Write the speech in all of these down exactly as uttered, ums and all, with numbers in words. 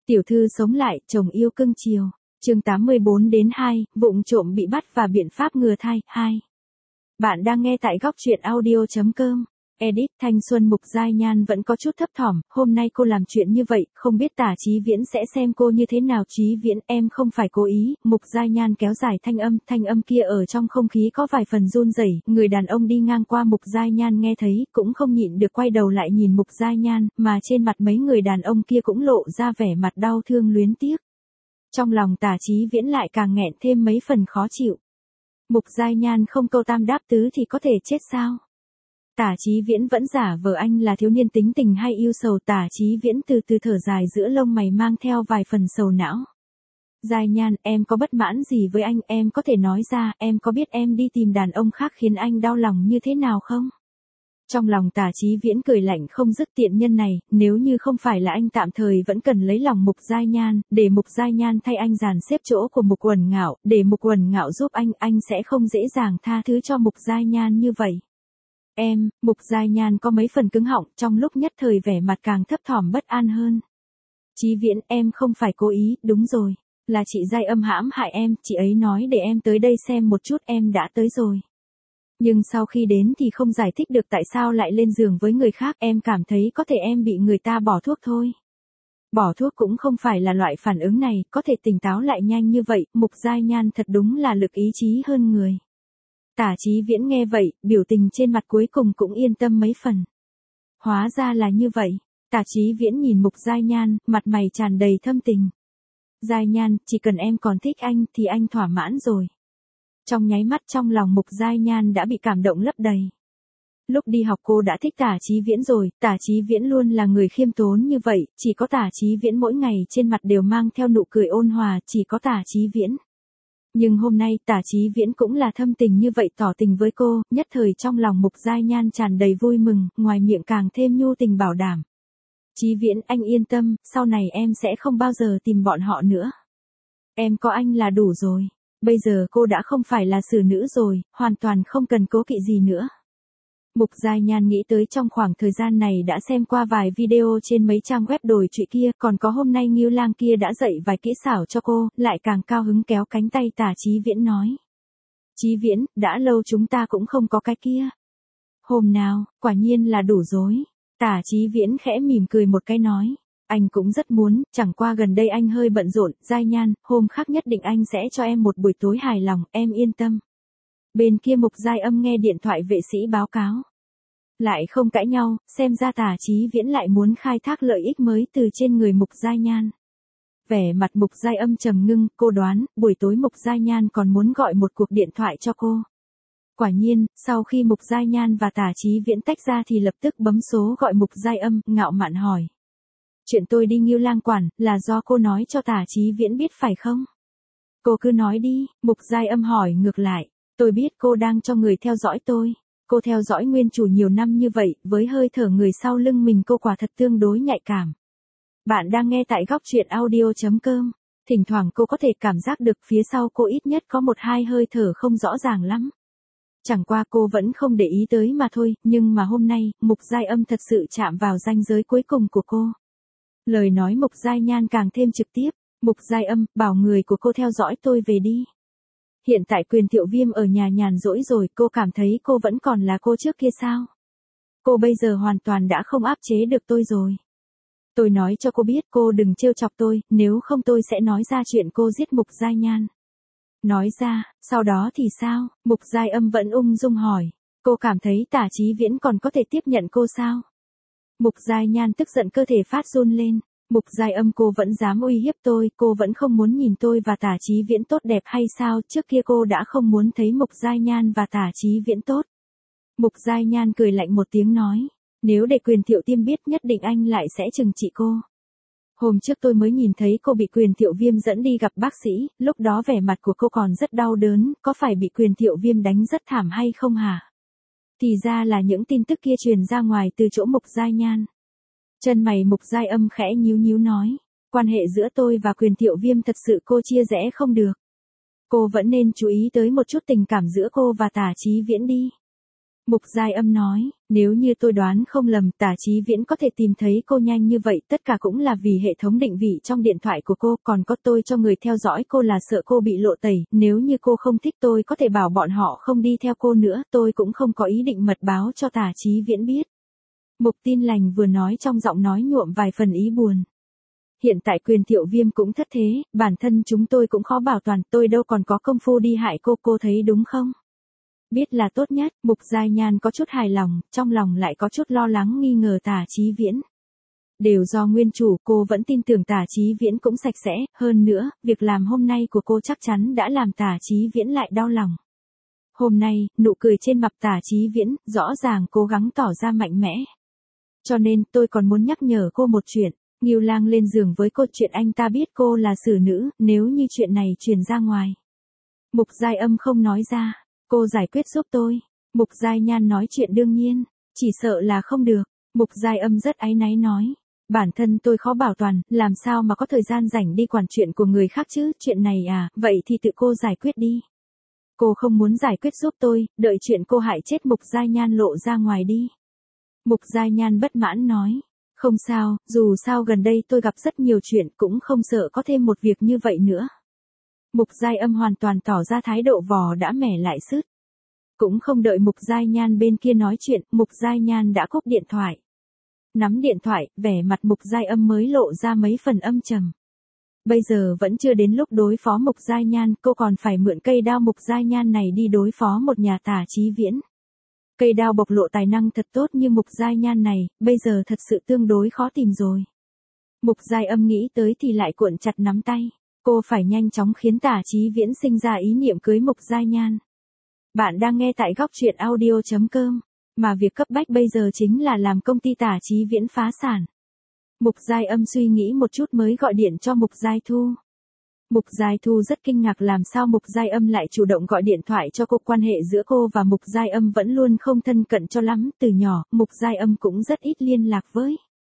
Tiểu thư sống lại, chồng yêu cưng chiều. Chương tám mươi bốn đến hai, vụng trộm bị bắt và biện pháp ngừa thai, hai. Bạn đang nghe tại góc truyện audio chấm com. Edit, thanh xuân Mục Giai Nhan vẫn có chút thấp thỏm, hôm nay cô làm chuyện như vậy, không biết Tả Chí Viễn sẽ xem cô như thế nào. Chí Viễn, em không phải cố ý. Mục Giai Nhan kéo dài thanh âm, thanh âm kia ở trong không khí có vài phần run rẩy. Người đàn ông đi ngang qua Mục Giai Nhan nghe thấy, cũng không nhịn được quay đầu lại nhìn Mục Giai Nhan, mà trên mặt mấy người đàn ông kia cũng lộ ra vẻ mặt đau thương luyến tiếc. Trong lòng Tả Chí Viễn lại càng nghẹn thêm mấy phần khó chịu. Mục Giai Nhan không câu tam đáp tứ thì có thể chết sao? Tả Chí Viễn vẫn giả vờ anh là thiếu niên tính tình hay yêu sầu. Tả Chí Viễn từ từ thở dài giữa lông mày mang theo vài phần sầu não. Giai Nhan, em có bất mãn gì với anh, em có thể nói ra, em có biết em đi tìm đàn ông khác khiến anh đau lòng như thế nào không? Trong lòng Tả Chí Viễn cười lạnh không dứt, tiện nhân này, nếu như không phải là anh tạm thời vẫn cần lấy lòng Mục Giai Nhan, để Mục Giai Nhan thay anh dàn xếp chỗ của Mục Uẩn Ngạo, để Mục Uẩn Ngạo giúp anh, anh sẽ không dễ dàng tha thứ cho Mục Giai Nhan như vậy. Em, Mục Giai Nhan có mấy phần cứng họng, trong lúc nhất thời vẻ mặt càng thấp thỏm bất an hơn. Chí Viễn, em không phải cố ý, đúng rồi, là chị Giai Âm hãm hại em, chị ấy nói để em tới đây xem một chút, em đã tới rồi. Nhưng sau khi đến thì không giải thích được tại sao lại lên giường với người khác, em cảm thấy có thể em bị người ta bỏ thuốc thôi. Bỏ thuốc cũng không phải là loại phản ứng này, có thể tỉnh táo lại nhanh như vậy, Mục Giai Nhan thật đúng là lực ý chí hơn người. Tả Chí Viễn nghe vậy, biểu tình trên mặt cuối cùng cũng yên tâm mấy phần. Hóa ra là như vậy. Tả Chí Viễn nhìn Mục Giai Nhan, mặt mày tràn đầy thâm tình. Giai Nhan, chỉ cần em còn thích anh thì anh thỏa mãn rồi. Trong nháy mắt trong lòng Mục Giai Nhan đã bị cảm động lấp đầy. Lúc đi học cô đã thích Tả Chí Viễn rồi, Tả Chí Viễn luôn là người khiêm tốn như vậy, chỉ có Tả Chí Viễn mỗi ngày trên mặt đều mang theo nụ cười ôn hòa, chỉ có Tả Chí Viễn. Nhưng hôm nay Tả Chí Viễn cũng là thâm tình như vậy tỏ tình với cô, nhất thời trong lòng Mục Giai Nhan tràn đầy vui mừng, ngoài miệng càng thêm nhu tình bảo đảm. Chí Viễn, anh yên tâm, sau này em sẽ không bao giờ tìm bọn họ nữa. Em có anh là đủ rồi. Bây giờ cô đã không phải là xử nữ rồi, hoàn toàn không cần cố kỵ gì nữa. Mục Giai Nhan nghĩ tới trong khoảng thời gian này đã xem qua vài video trên mấy trang web đồi trụy kia, còn có hôm nay Ngưu Lang kia đã dạy vài kỹ xảo cho cô, lại càng cao hứng kéo cánh tay Tả Chí Viễn nói. Chí Viễn, đã lâu chúng ta cũng không có cái kia. Hôm nào, quả nhiên là đủ rồi. Tả Chí Viễn khẽ mỉm cười một cái nói. Anh cũng rất muốn, chẳng qua gần đây anh hơi bận rộn, Giai Nhan, hôm khác nhất định anh sẽ cho em một buổi tối hài lòng, em yên tâm. Bên kia Mục Giai Âm nghe điện thoại vệ sĩ báo cáo. Lại không cãi nhau, xem ra Tả Chí Viễn lại muốn khai thác lợi ích mới từ trên người Mục Giai Nhan. Vẻ mặt Mục Giai Âm trầm ngưng, cô đoán, buổi tối Mục Giai Nhan còn muốn gọi một cuộc điện thoại cho cô. Quả nhiên, sau khi Mục Giai Nhan và Tả Chí Viễn tách ra thì lập tức bấm số gọi Mục Giai Âm, ngạo mạn hỏi. Chuyện tôi đi Ngưu Lang quản, là do cô nói cho Tả Chí Viễn biết phải không? Cô cứ nói đi, Mục Giai Âm hỏi ngược lại. Tôi biết cô đang cho người theo dõi tôi. Cô theo dõi nguyên chủ nhiều năm như vậy, với hơi thở người sau lưng mình cô quả thật tương đối nhạy cảm. Bạn đang nghe tại góc truyện audio chấm com. Thỉnh thoảng cô có thể cảm giác được phía sau cô ít nhất có một hai hơi thở không rõ ràng lắm. Chẳng qua cô vẫn không để ý tới mà thôi, nhưng mà hôm nay, Mục Giai Âm thật sự chạm vào ranh giới cuối cùng của cô. Lời nói Mục Giai Nhan càng thêm trực tiếp. Mục Giai Âm, bảo người của cô theo dõi tôi về đi. Hiện tại Quyền Thiệu Viêm ở nhà nhàn rỗi rồi, cô cảm thấy cô vẫn còn là cô trước kia sao? Cô bây giờ hoàn toàn đã không áp chế được tôi rồi. Tôi nói cho cô biết cô đừng trêu chọc tôi, nếu không tôi sẽ nói ra chuyện cô giết Mục Giai Nhan. Nói ra, sau đó thì sao? Mục Giai Âm vẫn ung dung hỏi. Cô cảm thấy Tả Chí Viễn còn có thể tiếp nhận cô sao? Mục Giai Nhan tức giận cơ thể phát run lên. Mục Giai Âm, cô vẫn dám uy hiếp tôi, cô vẫn không muốn nhìn tôi và Tả Chí Viễn tốt đẹp hay sao? Trước kia cô đã không muốn thấy Mục Giai Nhan và Tả Chí Viễn tốt. Mục Giai Nhan cười lạnh một tiếng nói, nếu để Quyền Thiệu Tiêm biết nhất định anh lại sẽ trừng trị cô. Hôm trước tôi mới nhìn thấy cô bị Quyền Thiệu Viêm dẫn đi gặp bác sĩ, lúc đó vẻ mặt của cô còn rất đau đớn, có phải bị Quyền Thiệu Viêm đánh rất thảm hay không hả? Thì ra là những tin tức kia truyền ra ngoài từ chỗ Mục Giai Nhan. Chân mày Mục Giai Âm khẽ nhíu nhíu nói, quan hệ giữa tôi và Quyền Thiệu Viêm thật sự cô chia rẽ không được. Cô vẫn nên chú ý tới một chút tình cảm giữa cô và Tả Chí Viễn đi. Mục Giai Âm nói, Nếu như tôi đoán không lầm, Tả Chí Viễn có thể tìm thấy cô nhanh như vậy, tất cả cũng là vì hệ thống định vị trong điện thoại của cô, còn có tôi cho người theo dõi cô là sợ cô bị lộ tẩy, nếu như cô không thích tôi có thể bảo bọn họ không đi theo cô nữa, tôi cũng không có ý định mật báo cho Tả Chí Viễn biết. Mục Tin Lành vừa nói trong giọng nói nhuộm vài phần ý buồn. Hiện tại Quyền Thiệu Viêm cũng thất thế, bản thân chúng tôi cũng khó bảo toàn, tôi đâu còn có công phu đi hại cô, cô thấy đúng không? Biết là tốt nhất, Mục Giai Nhan có chút hài lòng, trong lòng lại có chút lo lắng nghi ngờ Tả Chí Viễn. Đều do nguyên chủ, cô vẫn tin tưởng Tả Chí Viễn cũng sạch sẽ, hơn nữa, việc làm hôm nay của cô chắc chắn đã làm Tả Chí Viễn lại đau lòng. Hôm nay, nụ cười trên mặt Tả Chí Viễn, rõ ràng cố gắng tỏ ra mạnh mẽ. Cho nên, tôi còn muốn nhắc nhở cô một chuyện, Ngưu Lang lên giường với cô, chuyện anh ta biết cô là xử nữ, nếu như chuyện này truyền ra ngoài. Mục Giai Âm không nói ra. Cô giải quyết giúp tôi. Mục Giai Nhan nói chuyện đương nhiên, chỉ sợ là không được. Mục Giai Âm rất áy náy nói. Bản thân tôi khó bảo toàn, làm sao mà có thời gian rảnh đi quản chuyện của người khác chứ, chuyện này à, vậy thì tự cô giải quyết đi. Cô không muốn giải quyết giúp tôi, đợi chuyện cô hại chết Mục Giai Nhan lộ ra ngoài đi. Mục Giai Nhan bất mãn nói. Không sao, dù sao gần đây tôi gặp rất nhiều chuyện, cũng không sợ có thêm một việc như vậy nữa. Mục Giai Âm hoàn toàn tỏ ra thái độ vò đã mẻ lại sứt. Cũng không đợi Mục Giai Nhan bên kia nói chuyện, Mục Giai Nhan đã cúp điện thoại. Nắm điện thoại, vẻ mặt Mục Giai Âm mới lộ ra mấy phần âm trầm. Bây giờ vẫn chưa đến lúc đối phó Mục Giai Nhan, cô còn phải mượn cây đao Mục Giai Nhan này đi đối phó một nhà Tả Chí Viễn. Cây đao bộc lộ tài năng thật tốt như Mục Giai Nhan này, bây giờ thật sự tương đối khó tìm rồi. Mục Giai Âm nghĩ tới thì lại cuộn chặt nắm tay. Cô phải nhanh chóng khiến Tả Chí Viễn sinh ra ý niệm cưới Mục Giai Nhan. Bạn đang nghe tại góc truyện audio chấm com, mà việc cấp bách bây giờ chính là làm công ty Tả Chí Viễn phá sản. Mục Giai Âm suy nghĩ một chút mới gọi điện cho Mục Giai Thu. Mục Giai Thu rất kinh ngạc làm sao Mục Giai Âm lại chủ động gọi điện thoại cho cô, quan hệ giữa cô và Mục Giai Âm vẫn luôn không thân cận cho lắm, từ nhỏ, Mục Giai Âm cũng rất ít liên lạc với.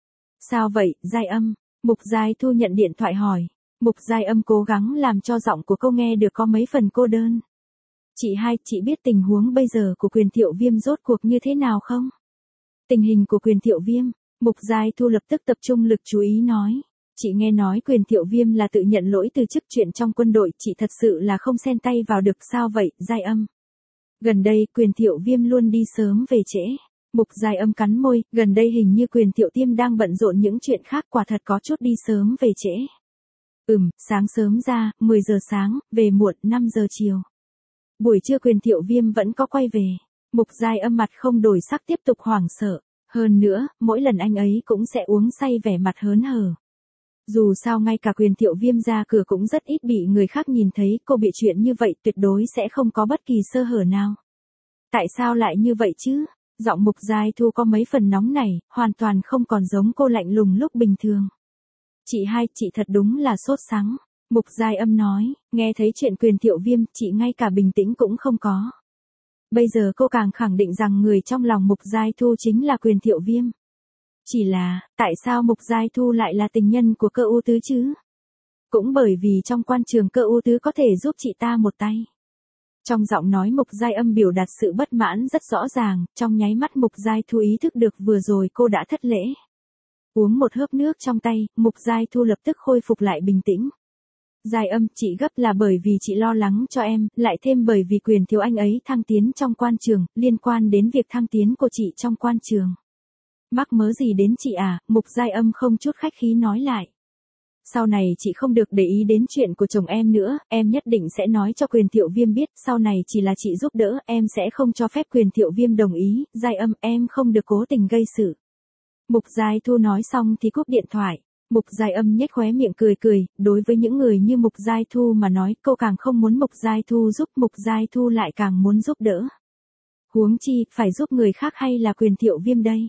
Sao vậy, Giai Âm? Mục Giai Thu nhận điện thoại hỏi. Mục Giai Âm cố gắng làm cho giọng của cô nghe được có mấy phần cô đơn. Chị hai, chị biết tình huống bây giờ của Quyền Thiệu Viêm rốt cuộc như thế nào không? Tình hình của Quyền Thiệu Viêm, Mục Giai Thu lập tức tập trung lực chú ý nói. Chị nghe nói Quyền Thiệu Viêm là tự nhận lỗi từ chức chuyện trong quân đội, chị thật sự là không xen tay vào được, sao vậy, Giai Âm? Gần đây, Quyền Thiệu Viêm luôn đi sớm về trễ. Mục Giai Âm cắn môi, gần đây hình như Quyền Thiệu Viêm đang bận rộn những chuyện khác, quả thật có chút đi sớm về trễ. Ừm, sáng sớm ra, mười giờ sáng, về muộn, năm giờ chiều. Buổi trưa Quyền Thiệu Viêm vẫn có quay về. Mục Giai Âm mặt không đổi sắc tiếp tục hoảng sợ. Hơn nữa, mỗi lần anh ấy cũng sẽ uống say vẻ mặt hớn hở. Dù sao ngay cả Quyền Thiệu Viêm ra cửa cũng rất ít bị người khác nhìn thấy, cô bị chuyện như vậy tuyệt đối sẽ không có bất kỳ sơ hở nào. Tại sao lại như vậy chứ? Giọng Mục Giai Thu có mấy phần nóng này, hoàn toàn không còn giống cô lạnh lùng lúc bình thường. Chị hai, chị thật đúng là sốt sắng. Mục Giai Âm nói, nghe thấy chuyện Quyền Thiệu Viêm, chị ngay cả bình tĩnh cũng không có. Bây giờ cô càng khẳng định rằng người trong lòng Mục Giai Thu chính là Quyền Thiệu Viêm. Chỉ là, tại sao Mục Giai Thu lại là tình nhân của Cơ U Tứ chứ? Cũng bởi vì trong quan trường Cơ U Tứ có thể giúp chị ta một tay. Trong giọng nói Mục Giai Âm biểu đạt sự bất mãn rất rõ ràng, trong nháy mắt Mục Giai Thu ý thức được vừa rồi cô đã thất lễ. Uống một hớp nước trong tay, Mục Giai Thu lập tức khôi phục lại bình tĩnh. Giai Âm, chị gấp là bởi vì chị lo lắng cho em, lại thêm bởi vì Quyền Thiếu anh ấy thăng tiến trong quan trường, liên quan đến việc thăng tiến của chị trong quan trường. Mắc mớ gì đến chị à? Mục Giai Âm không chút khách khí nói lại. Sau này chị không được để ý đến chuyện của chồng em nữa, em nhất định sẽ nói cho Quyền Thiệu Viêm biết, sau này chỉ là chị giúp đỡ, em sẽ không cho phép Quyền Thiệu Viêm đồng ý, Giai Âm, em không được cố tình gây sự. Mục Giai Thu nói xong thì cúp điện thoại. Mục Giai Âm nhếch khóe miệng cười cười, đối với những người như Mục Giai Thu mà nói, cô càng không muốn Mục Giai Thu giúp, Mục Giai Thu lại càng muốn giúp đỡ. Huống chi, phải giúp người khác hay là Quyền Thiệu Viêm đây?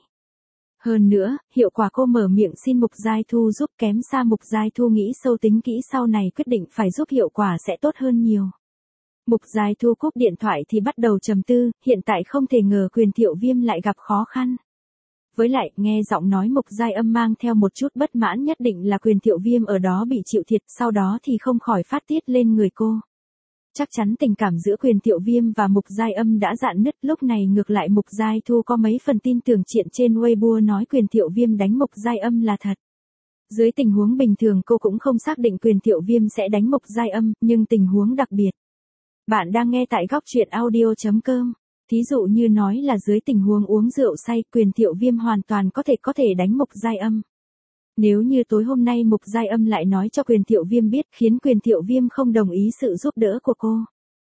Hơn nữa, hiệu quả cô mở miệng xin Mục Giai Thu giúp kém xa. Mục Giai Thu nghĩ sâu tính kỹ sau này quyết định phải giúp, hiệu quả sẽ tốt hơn nhiều. Mục Giai Thu cúp điện thoại thì bắt đầu trầm tư, hiện tại không thể ngờ Quyền Thiệu Viêm lại gặp khó khăn. Với lại, nghe giọng nói Mục Giai Âm mang theo một chút bất mãn, nhất định là Quyền Thiệu Viêm ở đó bị chịu thiệt, sau đó thì không khỏi phát tiết lên người cô. Chắc chắn tình cảm giữa Quyền Thiệu Viêm và Mục Giai Âm đã rạn nứt, lúc này ngược lại Mục Giai Thu có mấy phần tin tưởng chuyện trên Weibo nói Quyền Thiệu Viêm đánh Mục Giai Âm là thật. Dưới tình huống bình thường cô cũng không xác định Quyền Thiệu Viêm sẽ đánh Mục Giai Âm, nhưng tình huống đặc biệt. Bạn đang nghe tại góc truyện audio.com. Thí dụ như nói là dưới tình huống uống rượu say, Quyền Thiệu Viêm hoàn toàn có thể có thể đánh Mục Giai Âm. Nếu như tối hôm nay Mục Giai Âm lại nói cho Quyền Thiệu Viêm biết, khiến Quyền Thiệu Viêm không đồng ý sự giúp đỡ của cô.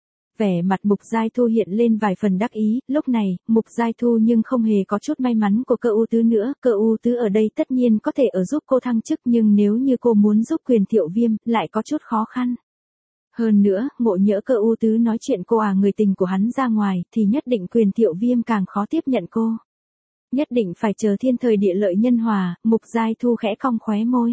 Vẻ mặt Mục Giai Thu hiện lên vài phần đắc ý, lúc này, Mục Giai Thu nhưng không hề có chút may mắn của Cơ U Tứ nữa, Cơ U Tứ ở đây tất nhiên có thể ở giúp cô thăng chức, nhưng nếu như cô muốn giúp Quyền Thiệu Viêm, lại có chút khó khăn. Hơn nữa, ngộ nhỡ Cơ U Tứ nói chuyện cô à người tình của hắn ra ngoài, thì nhất định Quyền Thiệu Viêm càng khó tiếp nhận cô. Nhất định phải chờ thiên thời địa lợi nhân hòa, Mục Giai Thu khẽ cong khóe môi.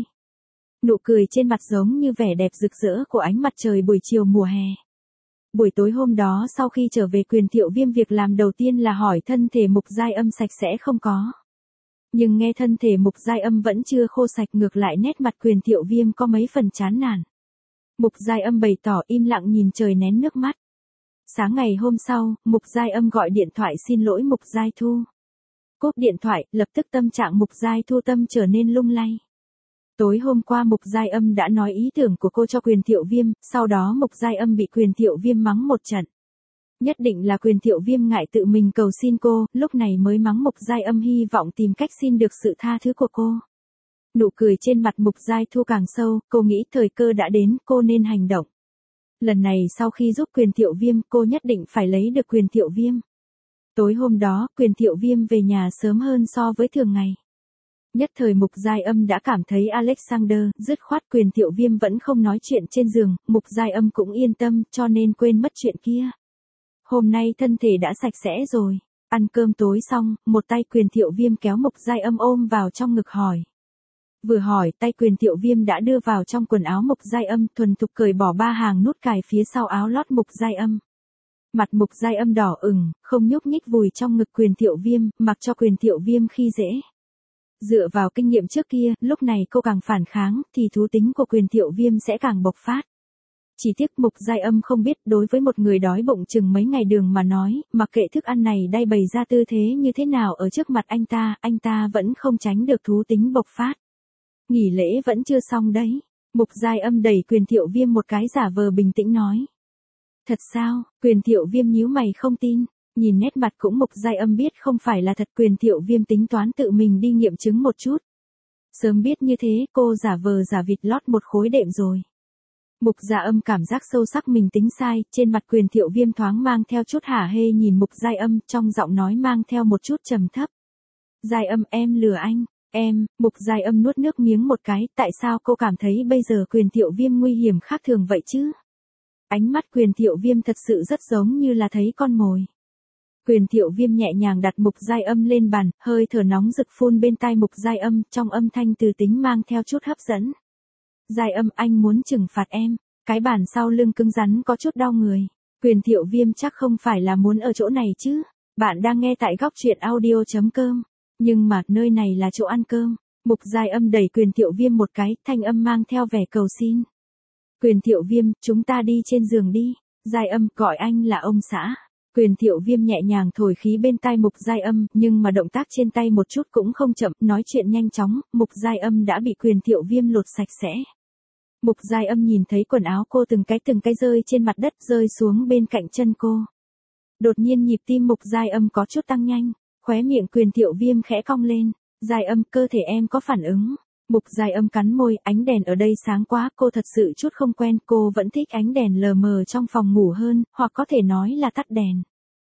Nụ cười trên mặt giống như vẻ đẹp rực rỡ của ánh mặt trời buổi chiều mùa hè. Buổi tối hôm đó sau khi trở về, Quyền Thiệu Viêm việc làm đầu tiên là hỏi thân thể Mục Giai Âm sạch sẽ không có. Nhưng nghe thân thể Mục Giai Âm vẫn chưa khô sạch, ngược lại nét mặt Quyền Thiệu Viêm có mấy phần chán nản. Mục Giai Âm bày tỏ im lặng nhìn trời nén nước mắt. Sáng ngày hôm sau, Mục Giai Âm gọi điện thoại xin lỗi Mục Giai Thu. Cúp điện thoại, lập tức tâm trạng Mục Giai Thu tâm trở nên lung lay. Tối hôm qua Mục Giai Âm đã nói ý tưởng của cô cho Quyền Thiệu Viêm, sau đó Mục Giai Âm bị Quyền Thiệu Viêm mắng một trận. Nhất định là Quyền Thiệu Viêm ngại tự mình cầu xin cô, lúc này mới mắng Mục Giai Âm, hy vọng tìm cách xin được sự tha thứ của cô. Nụ cười trên mặt Mục Giai Thu càng sâu, cô nghĩ thời cơ đã đến, cô nên hành động. Lần này sau khi giúp Quyền Thiệu Viêm, cô nhất định phải lấy được Quyền Thiệu Viêm. Tối hôm đó, Quyền Thiệu Viêm về nhà sớm hơn so với thường ngày. Nhất thời Mục Giai Âm đã cảm thấy Alexander, dứt khoát Quyền Thiệu Viêm vẫn không nói chuyện trên giường, Mục Giai Âm cũng yên tâm, cho nên quên mất chuyện kia. Hôm nay thân thể đã sạch sẽ rồi. Ăn cơm tối xong, một tay Quyền Thiệu Viêm kéo Mục Giai Âm ôm vào trong ngực hỏi. Vừa hỏi, tay Quyền Thiệu Viêm đã đưa vào trong quần áo Mục Giai Âm, thuần thục cởi bỏ ba hàng nút cài phía sau áo lót Mục Giai Âm. Mặt Mục Giai Âm đỏ ửng, không nhúc nhích vùi trong ngực Quyền Thiệu Viêm, mặc cho Quyền Thiệu Viêm khi dễ. Dựa vào kinh nghiệm trước kia, lúc này cô càng phản kháng, thì thú tính của Quyền Thiệu Viêm sẽ càng bộc phát. Chỉ tiếc Mục Giai Âm không biết, đối với một người đói bụng chừng mấy ngày đường mà nói, mặc kệ thức ăn này đay bày ra tư thế như thế nào ở trước mặt anh ta, anh ta vẫn không tránh được thú tính bộc phát. Nghỉ lễ vẫn chưa xong đấy. Mục Giai Âm đẩy Quyền Thiệu Viêm một cái, giả vờ bình tĩnh nói. Thật sao? Quyền Thiệu Viêm nhíu mày không tin. Nhìn nét mặt cũng Mục Giai Âm biết không phải là thật. Quyền Thiệu Viêm tính toán tự mình đi nghiệm chứng một chút. Sớm biết như thế, cô giả vờ giả vịt lót một khối đệm rồi. Mục Giai Âm cảm giác sâu sắc mình tính sai, trên mặt Quyền Thiệu Viêm thoáng mang theo chút hả hê nhìn Mục Giai Âm, trong giọng nói mang theo một chút trầm thấp. Giai Âm, em lừa anh. Em, Mục Giai Âm nuốt nước miếng một cái, tại sao cô cảm thấy bây giờ Quyền Thiệu Viêm nguy hiểm khác thường vậy chứ? Ánh mắt Quyền Thiệu Viêm thật sự rất giống như là thấy con mồi. Quyền Thiệu Viêm nhẹ nhàng đặt Mục Giai Âm lên bàn, hơi thở nóng rực phun bên tai Mục Giai Âm, trong âm thanh từ tính mang theo chút hấp dẫn. Giai Âm, anh muốn trừng phạt em. Cái bàn sau lưng cứng rắn có chút đau người. Quyền Thiệu Viêm chắc không phải là muốn ở chỗ này chứ? Bạn đang nghe tại góc truyện audio.com. Nhưng mà, nơi này là chỗ ăn cơm. Mục Giai Âm đẩy Quyền Thiệu Viêm một cái, thanh âm mang theo vẻ cầu xin. Quyền Thiệu Viêm, chúng ta đi trên giường đi. Giai Âm, gọi anh là ông xã. Quyền Thiệu Viêm nhẹ nhàng thổi khí bên tai Mục Giai Âm, nhưng mà động tác trên tay một chút cũng không chậm, nói chuyện nhanh chóng, Mục Giai Âm đã bị Quyền Thiệu Viêm lột sạch sẽ. Mục Giai Âm nhìn thấy quần áo cô từng cái từng cái rơi trên mặt đất, rơi xuống bên cạnh chân cô. Đột nhiên nhịp tim Mục Giai Âm có chút tăng nhanh, khóe miệng Quyền Thiệu Viêm khẽ cong lên. Giai Âm, cơ thể em có phản ứng. Mục Giai Âm cắn môi, ánh đèn ở đây sáng quá, cô thật sự chút không quen, cô vẫn thích ánh đèn lờ mờ trong phòng ngủ hơn, hoặc có thể nói là tắt đèn.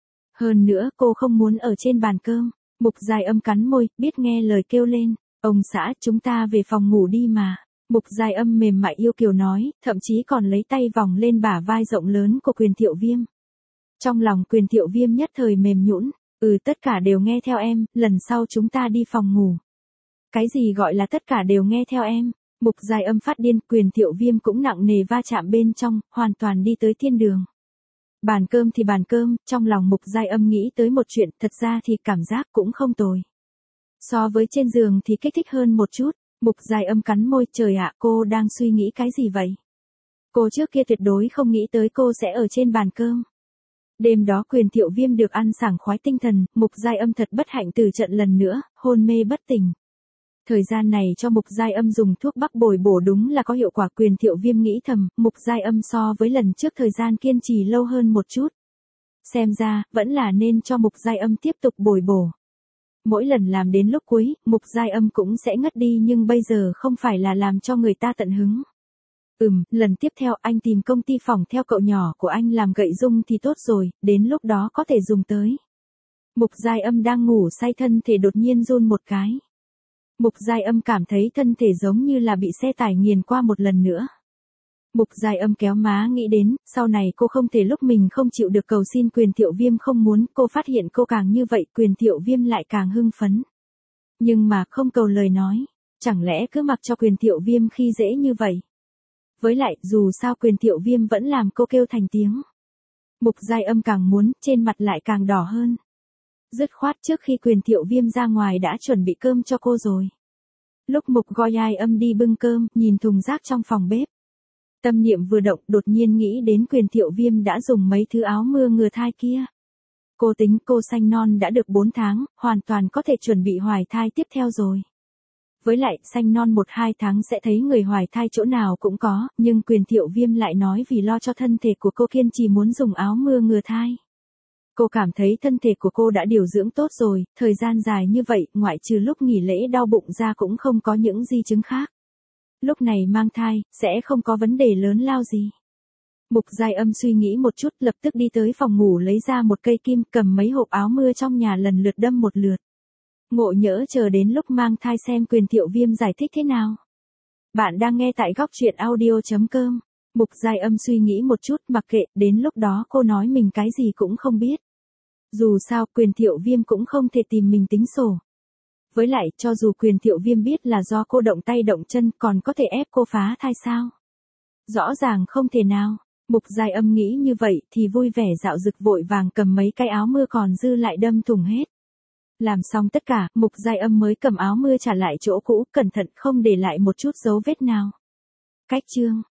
Hơn nữa, cô không muốn ở trên bàn cơm. Mục Giai Âm cắn môi, biết nghe lời kêu lên. Ông xã, chúng ta về phòng ngủ đi mà. Mục Giai Âm mềm mại yêu kiều nói, thậm chí còn lấy tay vòng lên bả vai rộng lớn của Quyền Thiệu Viêm. Trong lòng Quyền Thiệu Viêm nhất thời mềm nhũn. Ừ, tất cả đều nghe theo em, lần sau chúng ta đi phòng ngủ. Cái gì gọi là tất cả đều nghe theo em? Mục Giai Âm phát điên, Quyền Thiệu Viêm cũng nặng nề va chạm bên trong, hoàn toàn đi tới thiên đường. Bàn cơm thì bàn cơm, trong lòng Mục Giai Âm nghĩ tới một chuyện, thật ra thì cảm giác cũng không tồi. So với trên giường thì kích thích hơn một chút. Mục Giai Âm cắn môi, trời ạ, cô đang suy nghĩ cái gì vậy? Cô trước kia tuyệt đối không nghĩ tới cô sẽ ở trên bàn cơm. Đêm đó Quyền Thiệu Viêm được ăn sảng khoái tinh thần, Mục Giai Âm thật bất hạnh từ trận lần nữa, hôn mê bất tỉnh. Thời gian này cho Mục Giai Âm dùng thuốc bắc bồi bổ đúng là có hiệu quả. Quyền Thiệu Viêm nghĩ thầm, Mục Giai Âm so với lần trước thời gian kiên trì lâu hơn một chút. Xem ra, vẫn là nên cho Mục Giai Âm tiếp tục bồi bổ. Mỗi lần làm đến lúc cuối, Mục Giai Âm cũng sẽ ngất đi nhưng bây giờ không phải là làm cho người ta tận hứng. Ừm, lần tiếp theo anh tìm công ty phòng theo cậu nhỏ của anh làm gậy dung thì tốt rồi, đến lúc đó có thể dùng tới. Mục Giai Âm đang ngủ say thân thể đột nhiên run một cái. Mục Giai Âm cảm thấy thân thể giống như là bị xe tải nghiền qua một lần nữa. Mục Giai Âm kéo má nghĩ đến, sau này cô không thể lúc mình không chịu được cầu xin Quyền Thiệu Viêm không muốn, cô phát hiện cô càng như vậy Quyền Thiệu Viêm lại càng hưng phấn. Nhưng mà không cầu lời nói, chẳng lẽ cứ mặc cho Quyền Thiệu Viêm khi dễ như vậy. Với lại, dù sao Quyền Thiệu Viêm vẫn làm cô kêu thành tiếng. Mục Giai Âm càng muốn, trên mặt lại càng đỏ hơn. Dứt khoát trước khi Quyền Thiệu Viêm ra ngoài đã chuẩn bị cơm cho cô rồi. Lúc Mục Giai Âm đi bưng cơm, nhìn thùng rác trong phòng bếp. Tâm niệm vừa động, đột nhiên nghĩ đến Quyền Thiệu Viêm đã dùng mấy thứ áo mưa ngừa thai kia. Cô tính cô sanh non đã được bốn tháng, hoàn toàn có thể chuẩn bị hoài thai tiếp theo rồi. Với lại, sanh non một hai tháng sẽ thấy người hoài thai chỗ nào cũng có, nhưng Quyền Thiệu Viêm lại nói vì lo cho thân thể của cô kiên trì muốn dùng áo mưa ngừa thai. Cô cảm thấy thân thể của cô đã điều dưỡng tốt rồi, thời gian dài như vậy, ngoại trừ lúc nghỉ lễ đau bụng ra cũng không có những di chứng khác. Lúc này mang thai, sẽ không có vấn đề lớn lao gì. Mục Giai Âm suy nghĩ một chút, lập tức đi tới phòng ngủ lấy ra một cây kim, cầm mấy hộp áo mưa trong nhà lần lượt đâm một lượt. Ngộ nhỡ chờ đến lúc mang thai xem Quyền Thiệu Viêm giải thích thế nào. Bạn đang nghe tại góc truyện audio chấm com. Mục Giai Âm suy nghĩ một chút, mặc kệ, đến lúc đó cô nói mình cái gì cũng không biết. Dù sao, Quyền Thiệu Viêm cũng không thể tìm mình tính sổ. Với lại, cho dù Quyền Thiệu Viêm biết là do cô động tay động chân, còn có thể ép cô phá thai sao? Rõ ràng không thể nào. Mục Giai Âm nghĩ như vậy thì vui vẻ dạo dực vội vàng cầm mấy cái áo mưa còn dư lại đâm thủng hết. Làm xong tất cả, Mục Giai Âm mới cầm áo mưa trả lại chỗ cũ, cẩn thận không để lại một chút dấu vết nào. Cách chương